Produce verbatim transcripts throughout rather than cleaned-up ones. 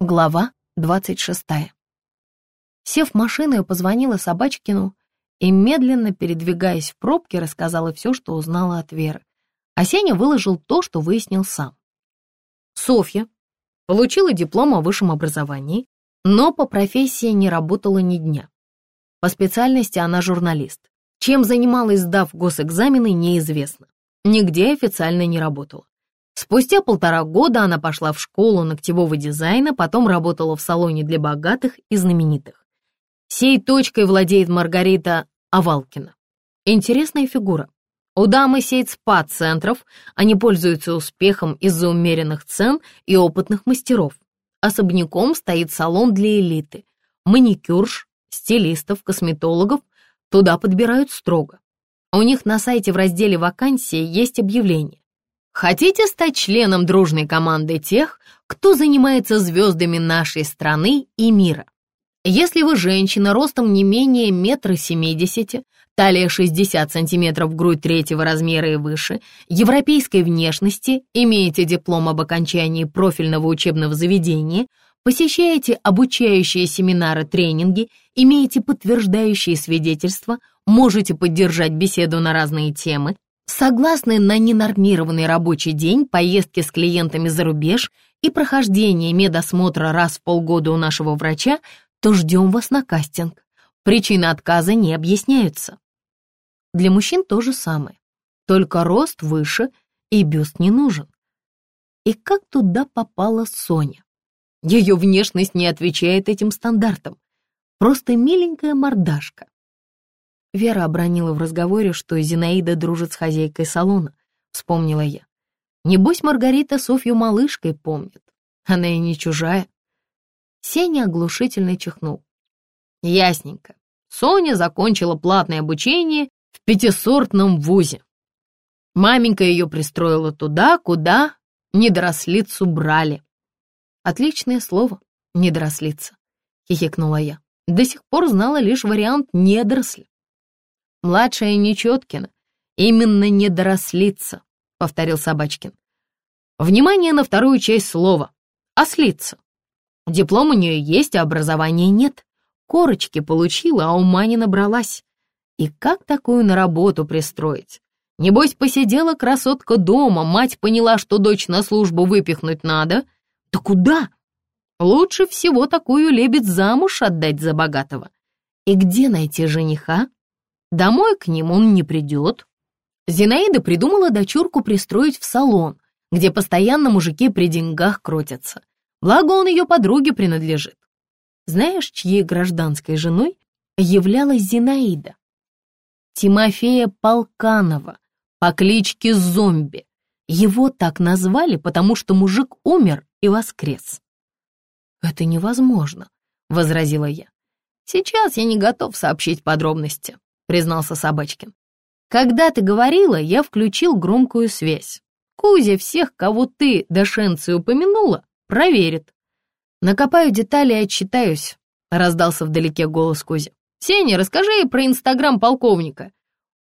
Глава двадцать шестая. Сев в машину, я позвонила Собачкину и, медленно передвигаясь в пробке, рассказала все, что узнала от Веры. А Сеня выложил то, что выяснил сам. Софья получила диплом о высшем образовании, но по профессии не работала ни дня. По специальности она журналист. Чем занималась, сдав госэкзамены, неизвестно. Нигде официально не работала. Спустя полтора года она пошла в школу ногтевого дизайна, потом работала в салоне для богатых и знаменитых. Сей точкой владеет Маргарита Овалкина. Интересная фигура. У дамы сеть спа-центров, они пользуются успехом из-за умеренных цен и опытных мастеров. Особняком стоит салон для элиты. Маникюрш, стилистов, косметологов туда подбирают строго. У них на сайте в разделе «Вакансии» есть объявление. Хотите стать членом дружной команды тех, кто занимается звездами нашей страны и мира? Если вы женщина ростом не менее метра семидесяти, талия шестьдесят сантиметров, грудь третьего размера и выше, европейской внешности, имеете диплом об окончании профильного учебного заведения, посещаете обучающие семинары, тренинги, имеете подтверждающие свидетельства, можете поддержать беседу на разные темы, согласны на ненормированный рабочий день, поездки с клиентами за рубеж и прохождение медосмотра раз в полгода у нашего врача, то ждем вас на кастинг. Причины отказа не объясняются. Для мужчин то же самое, только рост выше и бюст не нужен. И как туда попала Соня? Ее внешность не отвечает этим стандартам. Просто миленькая мордашка. Вера обронила в разговоре, что Зинаида дружит с хозяйкой салона, вспомнила я. Небось, Маргарита Софью малышкой помнит. Она и не чужая. Сеня оглушительно чихнул. Ясненько. Соня закончила платное обучение в пятисортном вузе. Маменька ее пристроила туда, куда недорослицу брали. Отличное слово, недорослица, хихикнула я. До сих пор знала лишь вариант недоросли. Младшая Нечеткина, именно недорослица, повторил Собачкин. Внимание на вторую часть слова. Ослица. Диплом у нее есть, а образования нет. Корочки получила, а ума не набралась. И как такую на работу пристроить? Небось, посидела красотка дома, мать поняла, что дочь на службу выпихнуть надо. Да куда? Лучше всего такую лебедь замуж отдать за богатого. И где найти жениха? Домой к ним он не придет. Зинаида придумала дочурку пристроить в салон, где постоянно мужики при деньгах крутятся. Благо он ее подруге принадлежит. Знаешь, чьей гражданской женой являлась Зинаида? Тимофея Полканова по кличке Зомби. Его так назвали, потому что мужик умер и воскрес. «Это невозможно», — возразила я. «Сейчас я не готов сообщить подробности», — признался Собачкин. «Когда ты говорила, я включил громкую связь. Кузя всех, кого ты до Шенции упомянула, проверит. Накопаю детали и отчитаюсь», — раздался вдалеке голос Кузи. «Сеня, расскажи про инстаграм полковника».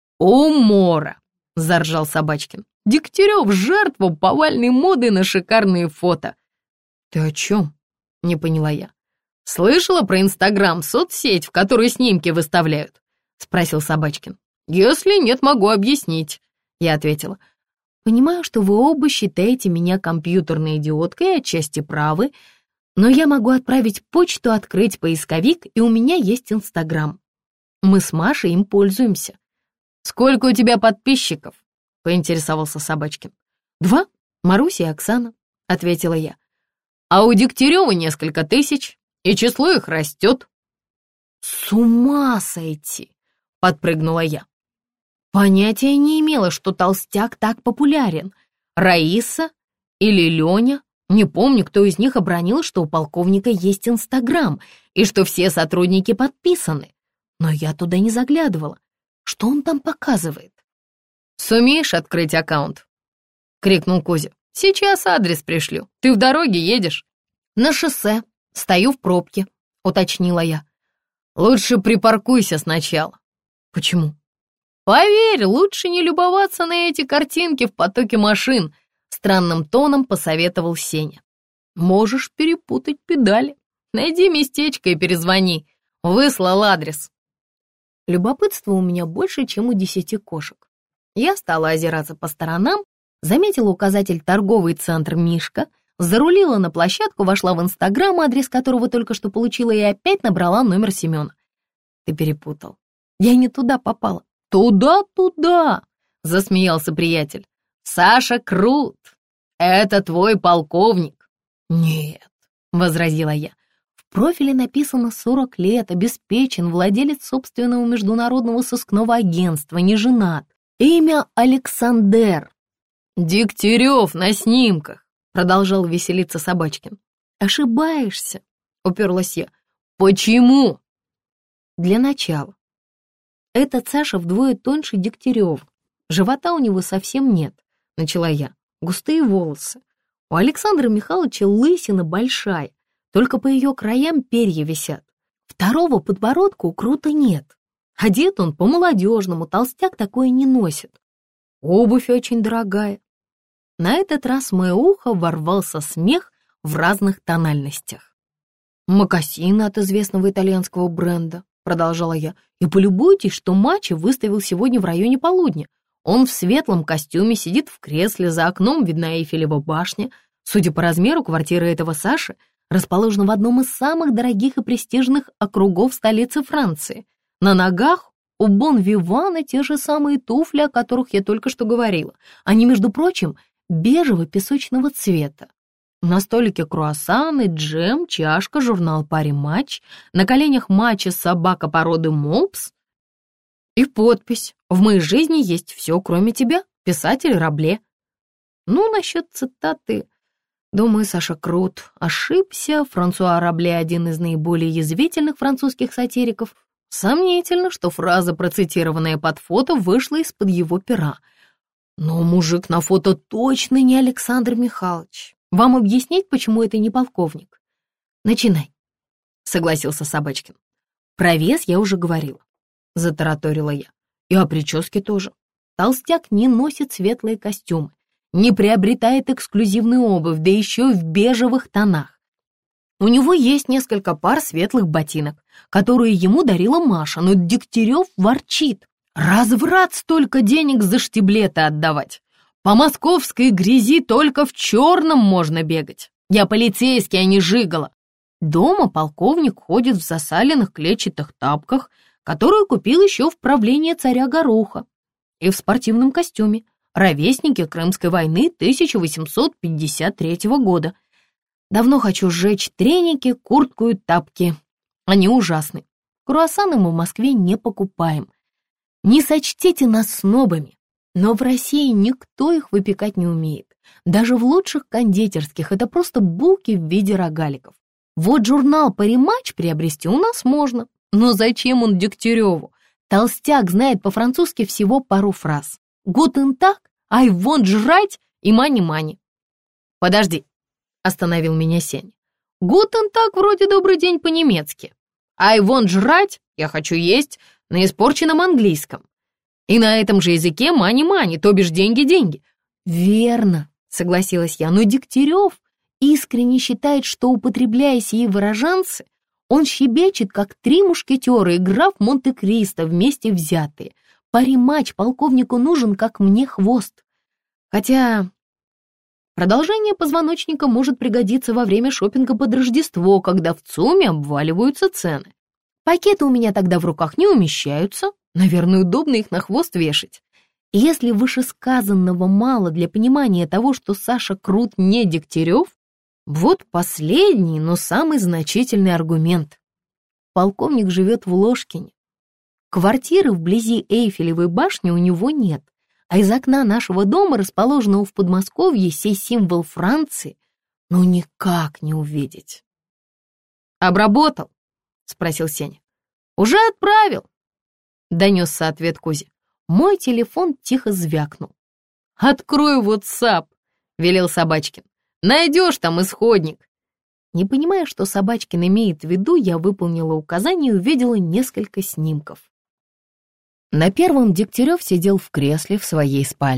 «Умора», — заржал Собачкин. «Дегтярев — жертва повальной моды на шикарные фото». «Ты о чем?» — не поняла я. «Слышала про инстаграм, соцсеть, в которой снимки выставляют?» — спросил Собачкин. «Если нет, могу объяснить», — я ответила. «Понимаю, что вы оба считаете меня компьютерной идиоткой и отчасти правы, но я могу отправить почту, открыть поисковик, и у меня есть инстаграм. Мы с Машей им пользуемся». «Сколько у тебя подписчиков?» — поинтересовался Собачкин. «Два, Маруся и Оксана», — ответила я. «А у Дегтярева несколько тысяч, и число их растет». «С ума сойти!» — подпрыгнула я. Понятия не имела, что толстяк так популярен. Раиса или Леня, не помню, кто из них обронил, что у полковника есть инстаграм и что все сотрудники подписаны. Но я туда не заглядывала. Что он там показывает? «Сумеешь открыть аккаунт?» — крикнул Кузя. «Сейчас адрес пришлю. Ты в дороге едешь?» «На шоссе. Стою в пробке», — уточнила я. «Лучше припаркуйся сначала». «Почему?» «Поверь, лучше не любоваться на эти картинки в потоке машин», — странным тоном посоветовал Сеня. Можешь перепутать педали. Найди местечко и перезвони. Выслал адрес. Любопытство у меня больше, чем у десяти кошек. Я стала озираться по сторонам, заметила указатель «Торговый центр Мишка», зарулила на площадку, вошла в Инстаграм, адрес которого только что получила, и опять набрала номер Семена. Ты перепутал. Я не туда попала. Туда-туда, засмеялся приятель. Саша Крут, это твой полковник. Нет, возразила я. В профиле написано сорок лет, обеспечен, владелец собственного международного сыскного агентства, не женат. Имя Александр. Дегтярев на снимках, продолжал веселиться Собачкин. Ошибаешься, уперлась я. Почему? Для начала. Этот Саша вдвое тоньше Дегтярева. Живота у него совсем нет, начала я. Густые волосы. У Александра Михайловича лысина большая, только по ее краям перья висят. Второго подбородка у Крута нет. Одет он по-молодежному, толстяк такое не носит. Обувь очень дорогая. На этот раз в мое ухо ворвался смех в разных тональностях. «Мокасины от известного итальянского бренда», — продолжала я, «и полюбуйтесь, что Мачо выставил сегодня в районе полудня. Он в светлом костюме, сидит в кресле, за окном видна Эйфелева башня. Судя по размеру, квартира этого Саши расположена в одном из самых дорогих и престижных округов столицы Франции. На ногах у Бон-Вивана те же самые туфли, о которых я только что говорила. Они, между прочим, бежево-песочного цвета. На столике круассаны, джем, чашка, журнал «Пари Матч», на коленях Мачо собака породы Мопс и подпись «В моей жизни есть все, кроме тебя, писатель Рабле». Ну, насчет цитаты, думаю, Саша Крут ошибся. Франсуа Рабле — один из наиболее язвительных французских сатириков. Сомнительно, что фраза, процитированная под фото, вышла из-под его пера. Но мужик на фото точно не Александр Михайлович. Вам объяснить, почему это не полковник? Начинай, согласился Собачкин. Про вес я уже говорила, затараторила я. И о прическе тоже. Толстяк не носит светлые костюмы, не приобретает эксклюзивную обувь, да еще в бежевых тонах. У него есть несколько пар светлых ботинок, которые ему дарила Маша, но Дегтярев ворчит. Разврат столько денег за штиблеты отдавать. По московской грязи только в черном можно бегать. Я полицейский, а не жигало. Дома полковник ходит в засаленных клетчатых тапках, которые купил еще в правлении царя Гороха, и в спортивном костюме, ровесники Крымской войны тысяча восемьсот пятьдесят третьего года. Давно хочу сжечь треники, куртку и тапки. Они ужасны. Круассаны мы в Москве не покупаем. Не сочтите нас снобами, но в России никто их выпекать не умеет. Даже в лучших кондитерских это просто булки в виде рогаликов. Вот журнал «Пари Матч» приобрести у нас можно. Но зачем он Дегтяреву? Толстяк знает по-французски всего пару фраз. «Гутен так», «Ай вонт жрать» и «Мани-мани». «Подожди», — остановил меня Сень. «Гутен так» вроде «добрый день» по-немецки. «Ай вонт жрать», «я хочу есть» на испорченном английском. И на этом же языке «мани-мани», то бишь «деньги-деньги». «Верно», — согласилась я, но Дегтярев искренне считает, что, употребляя сии выраженцы, он щебечет, как три мушкетера и граф Монте-Кристо вместе взятые. Пари Матч полковнику нужен, как мне хвост. Хотя продолжение позвоночника может пригодиться во время шопинга под Рождество, когда в ЦУМе обваливаются цены. Пакеты у меня тогда в руках не умещаются, наверное, удобно их на хвост вешать. Если вышесказанного мало для понимания того, что Саша Крут не Дегтярев, вот последний, но самый значительный аргумент. Полковник живет в Ложкине. Квартиры вблизи Эйфелевой башни у него нет, а из окна нашего дома, расположенного в Подмосковье, сей символ Франции, ну никак не увидеть. «Обработал?» — спросил Сеня. «Уже отправил», — донесся ответ Кузи. Мой телефон тихо звякнул. «Открой WhatsApp», — велел Собачкин. «Найдешь там исходник». Не понимая, что Собачкин имеет в виду, я выполнила указание и увидела несколько снимков. На первом Дегтярев сидел в кресле в своей спальне,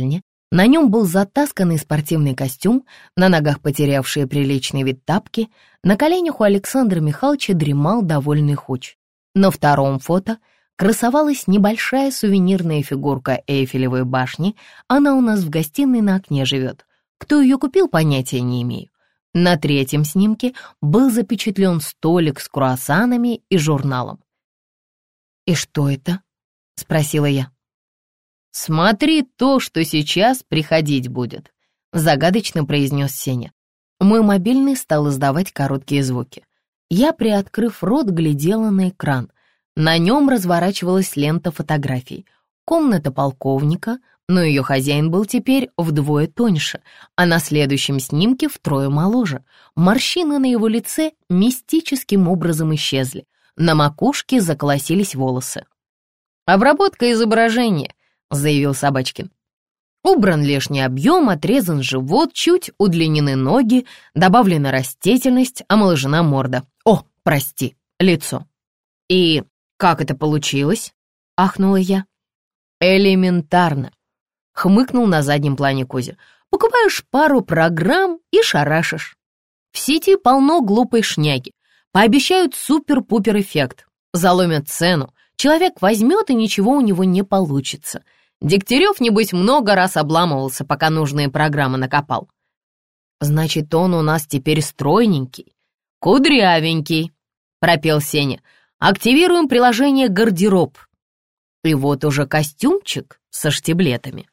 На нем был затасканный спортивный костюм, на ногах потерявшие приличный вид тапки, на коленях у Александра Михайловича дремал довольный хуч. На втором фото красовалась небольшая сувенирная фигурка Эйфелевой башни, она у нас в гостиной на окне живет. Кто ее купил, понятия не имею. На третьем снимке был запечатлен столик с круассанами и журналом. «И что это?» — спросила я. «Смотри то, что сейчас приходить будет», — загадочно произнес Сеня. Мой мобильный стал издавать короткие звуки. Я, приоткрыв рот, глядела на экран. На нем разворачивалась лента фотографий. Комната полковника, но ее хозяин был теперь вдвое тоньше, а на следующем снимке втрое моложе. Морщины на его лице мистическим образом исчезли. На макушке заколосились волосы. «Обработка изображения», — заявил Собачкин. «Убран лишний объем, отрезан живот, чуть удлинены ноги, добавлена растительность, омоложена морда. О, прости, лицо». «И как это получилось?» — ахнула я. «Элементарно», — хмыкнул на заднем плане Кузя. «Покупаешь пару программ и шарашишь. В сети полно глупой шняги. Пообещают супер-пупер эффект, заломят цену. Человек возьмет, и ничего у него не получится. Дегтярев, небось, много раз обламывался, пока нужные программы накопал. Значит, он у нас теперь стройненький, кудрявенький», — пропел Сеня. «Активируем приложение «Гардероб». И вот уже костюмчик со штиблетами».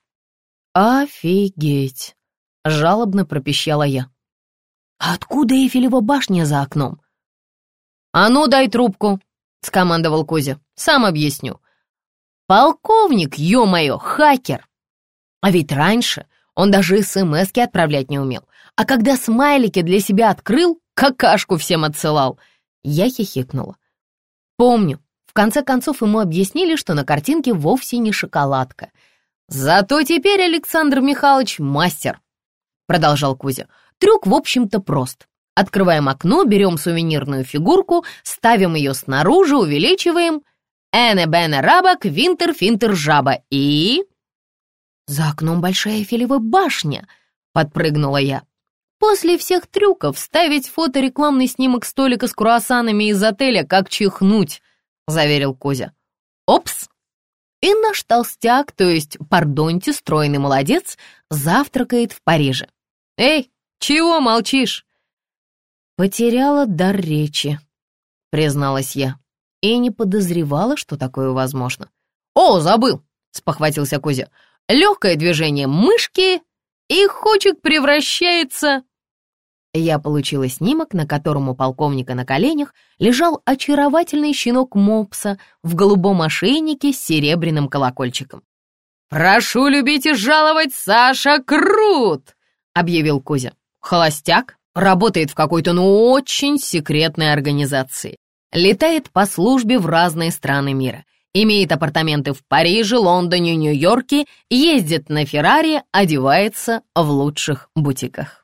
«Офигеть!» — жалобно пропищала я. «А откуда Эйфелева башня за окном?» «А ну, дай трубку», — скомандовал Кузя. «Сам объясню. Полковник, ё-моё, хакер. А ведь раньше он даже смски отправлять не умел. А когда смайлики для себя открыл, какашку всем отсылал». Я хихикнула. Помню, в конце концов ему объяснили, что на картинке вовсе не шоколадка. «Зато теперь Александр Михайлович мастер», — продолжал Кузя. «Трюк, в общем-то, прост. Открываем окно, берем сувенирную фигурку, ставим ее снаружи, увеличиваем. Эне-бене раба, квинтер-финтер жаба и...» «За окном большая Эйфелева башня», — подпрыгнула я. «После всех трюков ставить фото-рекламный снимок столика с круассанами из отеля как чихнуть», — заверил Кузя. «Опс! И наш толстяк, то есть, пардоньте, стройный молодец, завтракает в Париже. Эй, чего молчишь?» «Потеряла дар речи», — призналась я, и не подозревала, что такое возможно. «О, забыл!» — спохватился Кузя. «Легкое движение мышки, и хочек превращается...» Я получила снимок, на котором у полковника на коленях лежал очаровательный щенок мопса в голубом ошейнике с серебряным колокольчиком. «Прошу любить и жаловать, Саша Крут!» — объявил Кузя. «Холостяк, работает в какой-то, ну, очень секретной организации. Летает по службе в разные страны мира. Имеет апартаменты в Париже, Лондоне, Нью-Йорке, ездит на Феррари, одевается в лучших бутиках».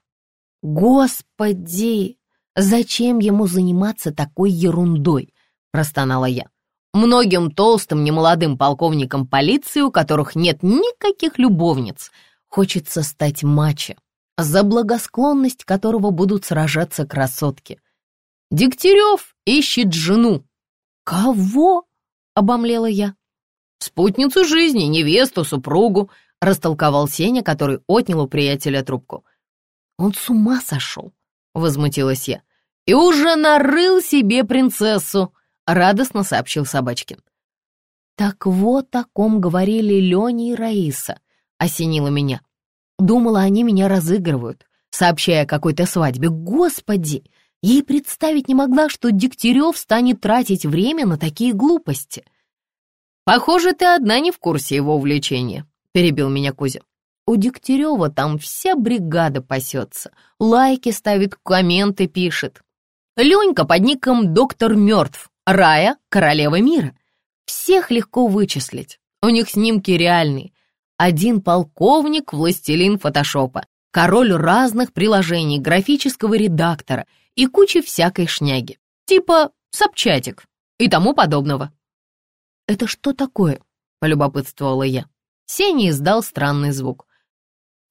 «Господи, зачем ему заниматься такой ерундой?» — простонала я. «Многим толстым немолодым полковникам полиции, у которых нет никаких любовниц, хочется стать мачо, за благосклонность которого будут сражаться красотки. Дегтярев ищет жену». «Кого?» — обомлела я. «Спутницу жизни, невесту, супругу», — растолковал Сеня, который отнял у приятеля трубку. «Он с ума сошел», — возмутилась я. «И уже нарыл себе принцессу», — радостно сообщил Собачкин. «Так вот о ком говорили Леня и Раиса», — осенило меня. Думала, они меня разыгрывают, сообщая о какой-то свадьбе. Господи, ей представить не могла, что Дегтярев станет тратить время на такие глупости. «Похоже, ты одна не в курсе его увлечения», — перебил меня Кузя. «У Дегтярева там вся бригада пасется, лайки ставит, комменты пишет. Ленька под ником «Доктор Мертв», Рая — королева мира. Всех легко вычислить, у них снимки реальные. Один полковник — властелин фотошопа, король разных приложений, графического редактора и куча всякой шняги, типа Собчатик и тому подобного». «Это что такое?» — полюбопытствовала я. Сеня издал странный звук.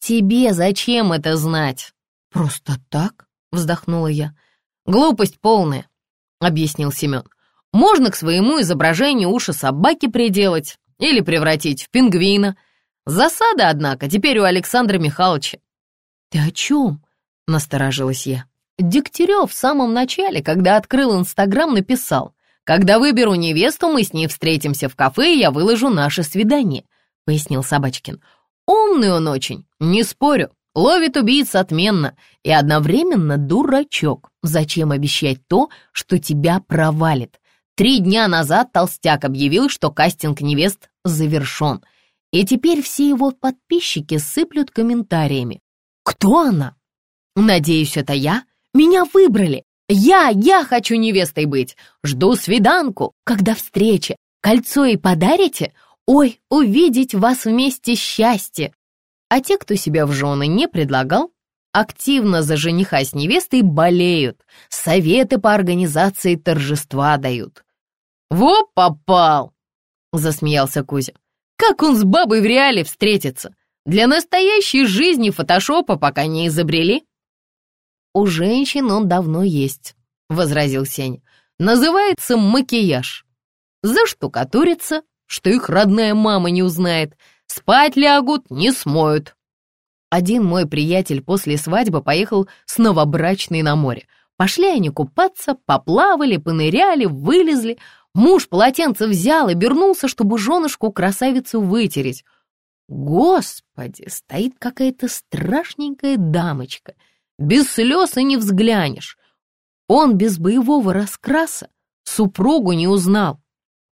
«Тебе зачем это знать?» «Просто так», — вздохнула я. «Глупость полная», — объяснил Семен. «Можно к своему изображению уши собаки приделать или превратить в пингвина. Засада, однако, теперь у Александра Михайловича». «Ты о чем?» — насторожилась я. Дегтярев в самом начале, когда открыл Инстаграм, написал: «Когда выберу невесту, мы с ней встретимся в кафе, и я выложу наше свидание», — пояснил Собачкин. «Умный он очень, не спорю, ловит убийц отменно и одновременно дурачок. Зачем обещать то, что тебя провалит? Три дня назад толстяк объявил, что кастинг невест завершен, и теперь все его подписчики сыплют комментариями. Кто она? Надеюсь, это я? Меня выбрали. Я, я хочу невестой быть. Жду свиданку. Когда встреча? Кольцо и подарите? Ой, увидеть вас вместе счастье». А те, кто себя в жены не предлагал, активно за жениха с невестой болеют, советы по организации торжества дают. «Во попал!» — засмеялся Кузя. «Как он с бабой в реале встретится? Для настоящей жизни фотошопа пока не изобрели». «У женщин он давно есть», — возразил Сеня. «Называется макияж. Заштукатурится, что их родная мама не узнает. Спать лягут, не смоют». Один мой приятель после свадьбы поехал с новобрачной на море. Пошли они купаться, поплавали, поныряли, вылезли. Муж полотенце взял и обернулся, чтобы женушку-красавицу вытереть. Господи, стоит какая-то страшненькая дамочка. Без слез и не взглянешь. Он без боевого раскраса супругу не узнал.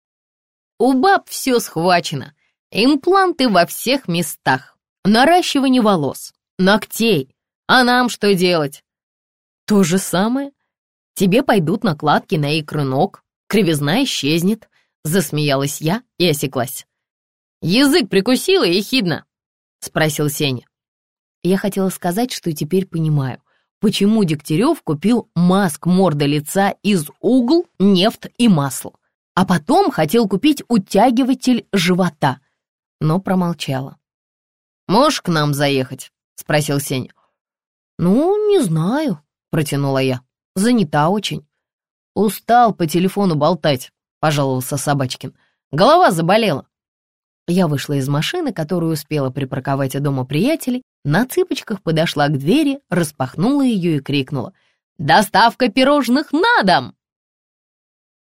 У баб все схвачено. Импланты во всех местах. Наращивание волос, ногтей. А нам что делать? То же самое. Тебе пойдут накладки на икры ног, кривизна исчезнет. Засмеялась я и осеклась. «Язык прикусила, ехидно?» — спросил Сеня. Я хотела сказать, что теперь понимаю, почему Дегтярев купил маск морды лица из угол, нефть и масло, а потом хотел купить утягиватель живота, но промолчала. «Можешь к нам заехать?» — спросил Сеня. «Ну, не знаю», — протянула я. «Занята очень». «Устал по телефону болтать», — пожаловался Собачкин. «Голова заболела». Я вышла из машины, которую успела припарковать у дома приятелей, на цыпочках подошла к двери, распахнула ее и крикнула: «Доставка пирожных на дом!»